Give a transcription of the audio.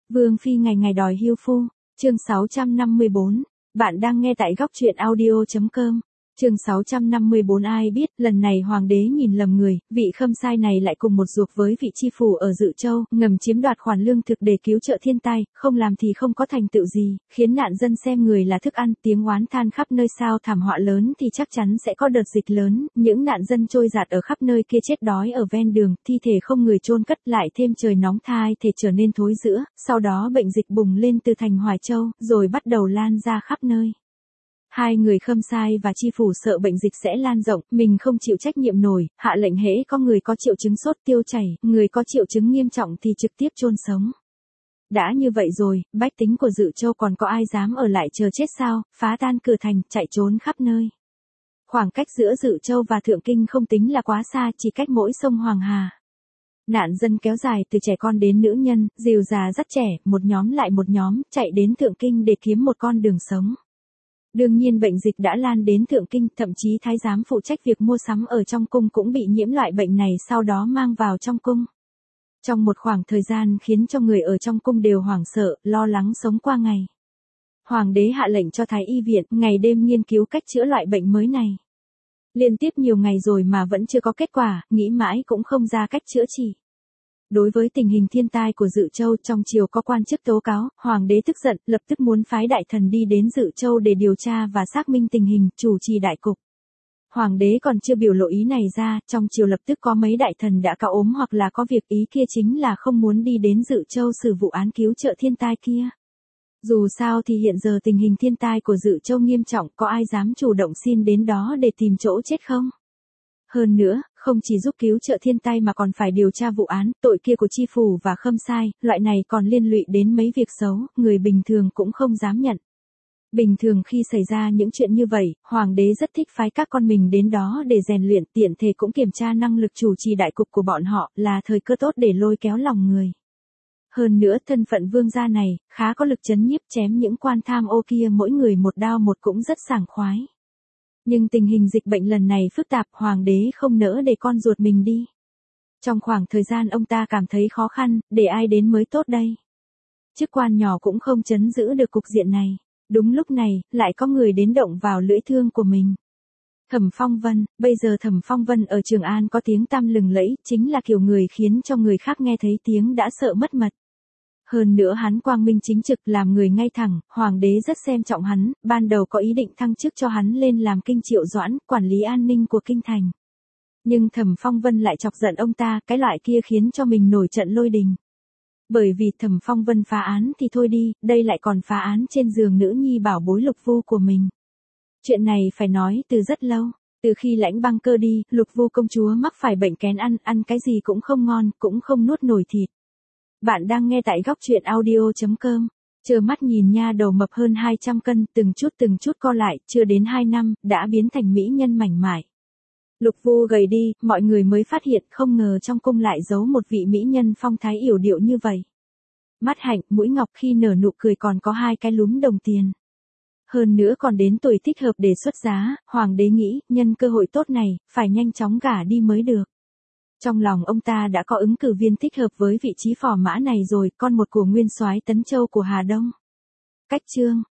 Vương phi ngày ngày đòi hiêu phu, chương 654, bạn đang nghe tại góc truyện audio.com. Chương 654 ai biết, lần này hoàng đế nhìn lầm người, vị khâm sai này lại cùng một ruột với vị chi phủ ở Dự Châu, ngầm chiếm đoạt khoản lương thực để cứu trợ thiên tai, không làm thì không có thành tựu gì, khiến nạn dân xem người là thức ăn, tiếng oán than khắp nơi sao thảm họa lớn thì chắc chắn sẽ có đợt dịch lớn, những nạn dân trôi dạt ở khắp nơi kia chết đói ở ven đường, thi thể không người chôn cất lại thêm trời nóng thai thể trở nên thối rữa, sau đó bệnh dịch bùng lên từ thành Hoài Châu, rồi bắt đầu lan ra khắp nơi. Hai người khâm sai và chi phủ sợ bệnh dịch sẽ lan rộng, mình không chịu trách nhiệm nổi, hạ lệnh hễ có người có triệu chứng sốt tiêu chảy, người có triệu chứng nghiêm trọng thì trực tiếp chôn sống. Đã như vậy rồi, bách tính của Dự Châu còn có ai dám ở lại chờ chết sao, phá tan cửa thành, chạy trốn khắp nơi. Khoảng cách giữa Dự Châu và Thượng Kinh không tính là quá xa, chỉ cách mỗi sông Hoàng Hà. Nạn dân kéo dài từ trẻ con đến nữ nhân, dìu già dắt trẻ, một nhóm lại một nhóm, chạy đến Thượng Kinh để kiếm một con đường sống. Đương nhiên bệnh dịch đã lan đến Thượng Kinh, thậm chí thái giám phụ trách việc mua sắm ở trong cung cũng bị nhiễm loại bệnh này sau đó mang vào trong cung. Trong một khoảng thời gian khiến cho người ở trong cung đều hoảng sợ, lo lắng sống qua ngày. Hoàng đế hạ lệnh cho Thái y viện, ngày đêm nghiên cứu cách chữa loại bệnh mới này. Liên tiếp nhiều ngày rồi mà vẫn chưa có kết quả, nghĩ mãi cũng không ra cách chữa trị. Đối với tình hình thiên tai của Dự Châu, trong triều có quan chức tố cáo, hoàng đế tức giận, lập tức muốn phái đại thần đi đến Dự Châu để điều tra và xác minh tình hình, chủ trì đại cục. Hoàng đế còn chưa biểu lộ ý này ra, trong triều lập tức có mấy đại thần đã cao ốm hoặc là có việc, ý kia chính là không muốn đi đến Dự Châu xử vụ án cứu trợ thiên tai kia. Dù sao thì hiện giờ tình hình thiên tai của Dự Châu nghiêm trọng, có ai dám chủ động xin đến đó để tìm chỗ chết không? Hơn nữa, không chỉ giúp cứu trợ thiên tai mà còn phải điều tra vụ án, tội kia của chi phủ và khâm sai, loại này còn liên lụy đến mấy việc xấu, người bình thường cũng không dám nhận. Bình thường khi xảy ra những chuyện như vậy, hoàng đế rất thích phái các con mình đến đó để rèn luyện, tiện thể cũng kiểm tra năng lực chủ trì đại cục của bọn họ, là thời cơ tốt để lôi kéo lòng người. Hơn nữa thân phận vương gia này, khá có lực chấn nhiếp, chém những quan tham ô kia mỗi người một đao một cũng rất sảng khoái. Nhưng tình hình dịch bệnh lần này phức tạp, hoàng đế không nỡ để con ruột mình đi. Trong khoảng thời gian ông ta cảm thấy khó khăn, để ai đến mới tốt đây. Chức quan nhỏ cũng không trấn giữ được cục diện này. Đúng lúc này, lại có người đến động vào lưỡi thương của mình. Thẩm Phong Vân, bây giờ Thẩm Phong Vân ở Trường An có tiếng tăm lừng lẫy, chính là kiểu người khiến cho người khác nghe thấy tiếng đã sợ mất mật. Hơn nữa hắn quang minh chính trực, làm người ngay thẳng, hoàng đế rất xem trọng hắn, ban đầu có ý định thăng chức cho hắn lên làm kinh triệu doãn, quản lý an ninh của kinh thành. Nhưng Thẩm Phong Vân lại chọc giận ông ta, cái loại kia khiến cho mình nổi trận lôi đình. Bởi vì Thẩm Phong Vân phá án thì thôi đi, đây lại còn phá án trên giường nữ nhi bảo bối Lục Vu của mình. Chuyện này phải nói từ rất lâu, từ khi Lãnh Băng Cơ đi, Lục Vu công chúa mắc phải bệnh kén ăn cái gì cũng không ngon, cũng không nuốt nổi thịt. Bạn đang nghe tại góc truyện audio.com. Trơ mắt nhìn nha đầu mập hơn 200 cân, từng chút co lại, chưa đến 2 năm, đã biến thành mỹ nhân mảnh mại. Lục Vu gầy đi, mọi người mới phát hiện không ngờ trong cung lại giấu một vị mỹ nhân phong thái yểu điệu như vậy. Mắt hạnh, mũi ngọc, khi nở nụ cười còn có 2 cái lúm đồng tiền. Hơn nữa còn đến tuổi thích hợp để xuất giá, hoàng đế nghĩ, nhân cơ hội tốt này, phải nhanh chóng gả đi mới được. Trong lòng ông ta đã có ứng cử viên thích hợp với vị trí phò mã này rồi, con một của nguyên soái Tấn Châu của Hà Đông. Cách chương,